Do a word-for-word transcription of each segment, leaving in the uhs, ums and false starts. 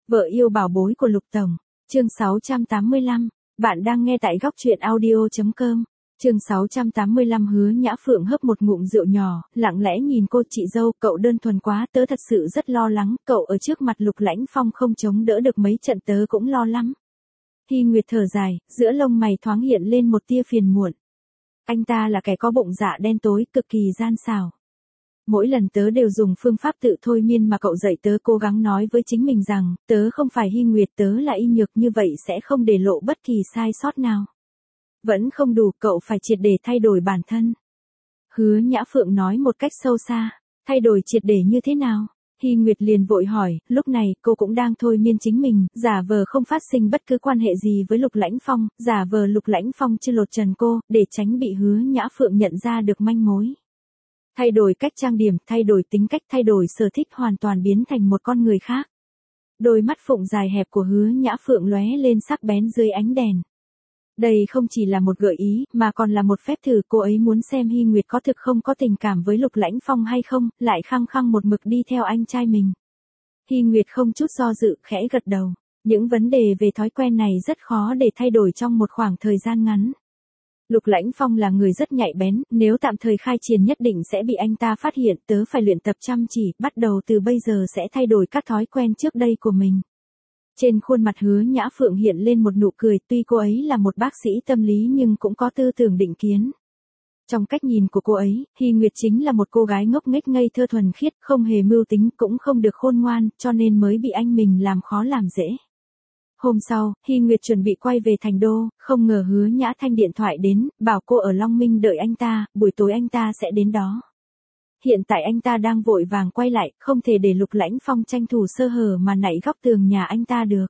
Vợ yêu bảo bối của Lục Tổng. Chương sáu trăm tám mươi lăm. Bạn đang nghe tại góc truyện audio chấm com. Chương sáu trăm tám mươi lăm. Hứa Nhã Phượng hớp một ngụm rượu nhỏ, lặng lẽ nhìn cô. Chị dâu, cậu đơn thuần quá, tớ thật sự rất lo lắng, cậu ở trước mặt Lục Lãnh Phong không chống đỡ được mấy trận, tớ cũng lo lắm. Hy Nguyệt thở dài, giữa lông mày thoáng hiện lên một tia phiền muộn. Anh ta là kẻ có bụng dạ đen tối, cực kỳ gian xảo. Mỗi lần tớ đều dùng phương pháp tự thôi miên mà cậu dạy tớ, cố gắng nói với chính mình rằng, tớ không phải Hy Nguyệt, tớ là Y Nhược, như vậy sẽ không để lộ bất kỳ sai sót nào. Vẫn không đủ, cậu phải triệt để thay đổi bản thân. Hứa Nhã Phượng nói một cách sâu xa. Thay đổi triệt để như thế nào? Hy Nguyệt liền vội hỏi, lúc này cô cũng đang thôi miên chính mình, giả vờ không phát sinh bất cứ quan hệ gì với Lục Lãnh Phong, giả vờ Lục Lãnh Phong chưa lột trần cô, để tránh bị Hứa Nhã Phượng nhận ra được manh mối. Thay đổi cách trang điểm, thay đổi tính cách, thay đổi sở thích, hoàn toàn biến thành một con người khác. Đôi mắt phụng dài hẹp của Hứa Nhã Phượng lóe lên sắc bén dưới ánh đèn. Đây không chỉ là một gợi ý, mà còn là một phép thử, cô ấy muốn xem Hy Nguyệt có thực không có tình cảm với Lục Lãnh Phong hay không, lại khăng khăng một mực đi theo anh trai mình. Hy Nguyệt không chút do dự, khẽ gật đầu. Những vấn đề về thói quen này rất khó để thay đổi trong một khoảng thời gian ngắn. Lục Lãnh Phong là người rất nhạy bén, nếu tạm thời khai triển nhất định sẽ bị anh ta phát hiện, tớ phải luyện tập chăm chỉ, bắt đầu từ bây giờ sẽ thay đổi các thói quen trước đây của mình. Trên khuôn mặt Hứa Nhã Phượng hiện lên một nụ cười, tuy cô ấy là một bác sĩ tâm lý nhưng cũng có tư tưởng định kiến. Trong cách nhìn của cô ấy, Hy Nguyệt chính là một cô gái ngốc nghếch ngây thơ thuần khiết, không hề mưu tính, cũng không được khôn ngoan, cho nên mới bị anh mình làm khó làm dễ. Hôm sau, Hy Nguyệt chuẩn bị quay về thành đô, không ngờ Hứa Nhã Thanh điện thoại đến, bảo cô ở Long Minh đợi anh ta, buổi tối anh ta sẽ đến đó. Hiện tại anh ta đang vội vàng quay lại, không thể để Lục Lãnh Phong tranh thủ sơ hở mà nảy góc tường nhà anh ta được.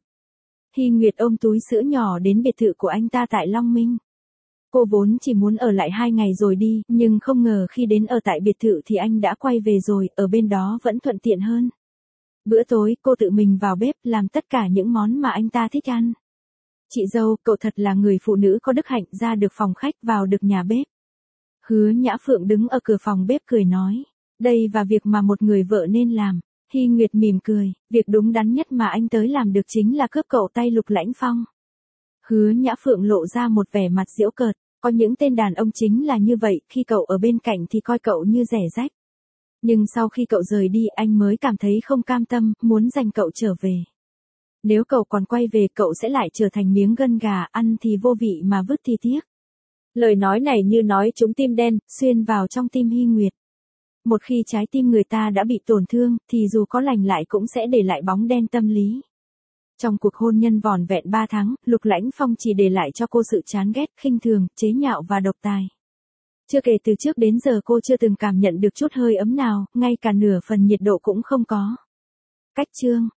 Hy Nguyệt ôm túi sữa nhỏ đến biệt thự của anh ta tại Long Minh. Cô vốn chỉ muốn ở lại hai ngày rồi đi, nhưng không ngờ khi đến ở tại biệt thự thì anh đã quay về rồi, ở bên đó vẫn thuận tiện hơn. Bữa tối, cô tự mình vào bếp, làm tất cả những món mà anh ta thích ăn. Chị dâu, cậu thật là người phụ nữ có đức hạnh, ra được phòng khách, vào được nhà bếp. Hứa Nhã Phượng đứng ở cửa phòng bếp cười nói. Đây và việc mà một người vợ nên làm. Hy Nguyệt mỉm cười, việc đúng đắn nhất mà anh tới làm được chính là cướp cậu tay Lục Lãnh Phong. Hứa Nhã Phượng lộ ra một vẻ mặt giễu cợt, có những tên đàn ông chính là như vậy, khi cậu ở bên cạnh thì coi cậu như rẻ rách. Nhưng sau khi cậu rời đi anh mới cảm thấy không cam tâm, muốn giành cậu trở về. Nếu cậu còn quay về cậu sẽ lại trở thành miếng gân gà, ăn thì vô vị mà vứt thì tiếc. Lời nói này như nói trúng tim đen, xuyên vào trong tim Hy Nguyệt. Một khi trái tim người ta đã bị tổn thương, thì dù có lành lại cũng sẽ để lại bóng đen tâm lý. Trong cuộc hôn nhân vỏn vẹn ba tháng, Lục Lãnh Phong chỉ để lại cho cô sự chán ghét, khinh thường, chế nhạo và độc tài. Chưa kể từ trước đến giờ cô chưa từng cảm nhận được chút hơi ấm nào, ngay cả nửa phần nhiệt độ cũng không có. Cách chương